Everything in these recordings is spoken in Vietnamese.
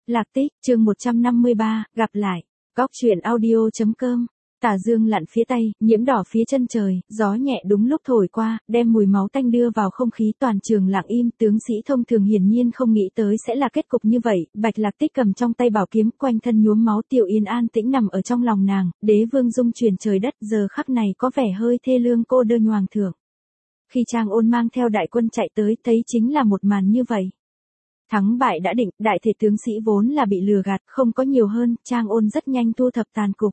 Lạc Tích, chương 153, gặp lại. Góc truyện audio.com. Tà dương lặn phía tây, nhiễm đỏ phía chân trời, gió nhẹ đúng lúc thổi qua, đem mùi máu tanh đưa vào không khí, toàn trường lặng im. Tướng sĩ thông thường hiển nhiên không nghĩ tới sẽ là kết cục như vậy. Bạch Lạc Tích cầm trong tay bảo kiếm, quanh thân nhuốm máu. Tiểu Yến an tĩnh nằm ở trong lòng nàng, đế vương dung truyền trời đất, giờ khắc này có vẻ hơi thê lương cô đơn hoàng thượng. Khi Trang Ôn mang theo đại quân chạy tới, thấy chính là một màn như vậy. Thắng bại đã định, đại thể tướng sĩ vốn là bị lừa gạt, không có nhiều hơn. Trang Ôn rất nhanh thu thập tàn cục.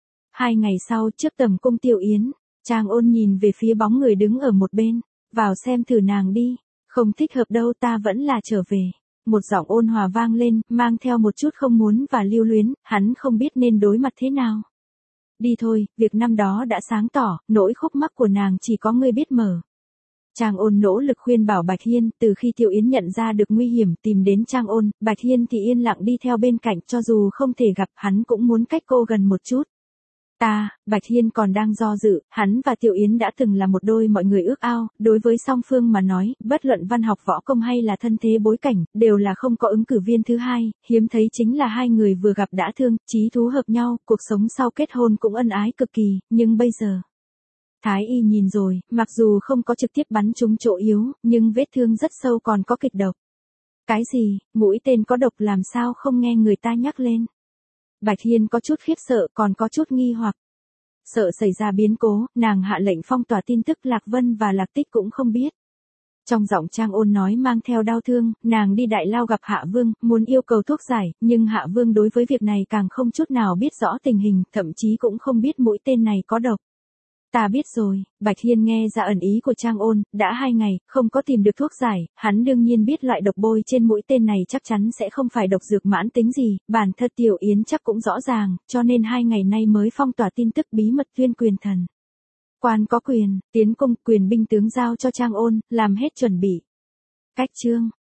2 ngày sau, trước tầm cung Tiểu Yến, Trang Ôn nhìn về phía bóng người đứng ở một bên, vào xem thử nàng đi, không thích hợp đâu, ta vẫn là trở về. Một giọng ôn hòa vang lên, mang theo một chút không muốn và lưu luyến, hắn không biết nên đối mặt thế nào. Đi thôi, việc năm đó đã sáng tỏ, nỗi khúc mắc của nàng chỉ có ngươi biết mở. Trang Ôn nỗ lực khuyên bảo Bạch Hiên. Từ khi Tiểu Yến nhận ra được nguy hiểm tìm đến Trang Ôn, Bạch Hiên thì yên lặng đi theo bên cạnh, cho dù không thể gặp hắn cũng muốn cách cô gần một chút. Bạch Hiên còn đang do dự, hắn và Tiểu Yến đã từng là một đôi mọi người ước ao, đối với song phương mà nói, bất luận văn học võ công hay là thân thế bối cảnh, đều là không có ứng cử viên thứ hai, hiếm thấy chính là hai người vừa gặp đã thương, chí thú hợp nhau, cuộc sống sau kết hôn cũng ân ái cực kỳ, nhưng bây giờ... Thái y nhìn rồi, mặc dù không có trực tiếp bắn trúng chỗ yếu, nhưng vết thương rất sâu còn có kịch độc. Cái gì, mũi tên có độc làm sao không nghe người ta nhắc lên? Bạch Hiên có chút khiếp sợ, còn có chút nghi hoặc. Sợ xảy ra biến cố, nàng hạ lệnh phong tỏa tin tức, Lạc Vân và Lạc Tích cũng không biết. Trong giọng Trang Ôn nói mang theo đau thương, nàng đi Đại Lao gặp Hạ Vương, muốn yêu cầu thuốc giải, nhưng Hạ Vương đối với việc này càng không chút nào biết rõ tình hình, thậm chí cũng không biết mũi tên này có độc. Ta biết rồi, Bạch Hiên nghe ra ẩn ý của Trang Ôn, đã 2 ngày, không có tìm được thuốc giải, hắn đương nhiên biết loại độc bôi trên mũi tên này chắc chắn sẽ không phải độc dược mãn tính gì, bản thân Tiểu Yến chắc cũng rõ ràng, cho nên 2 ngày nay mới phong tỏa tin tức bí mật tuyên quyền thần. Quan có quyền, tiến cung, quyền binh tướng giao cho Trang Ôn, làm hết chuẩn bị. Cách chương.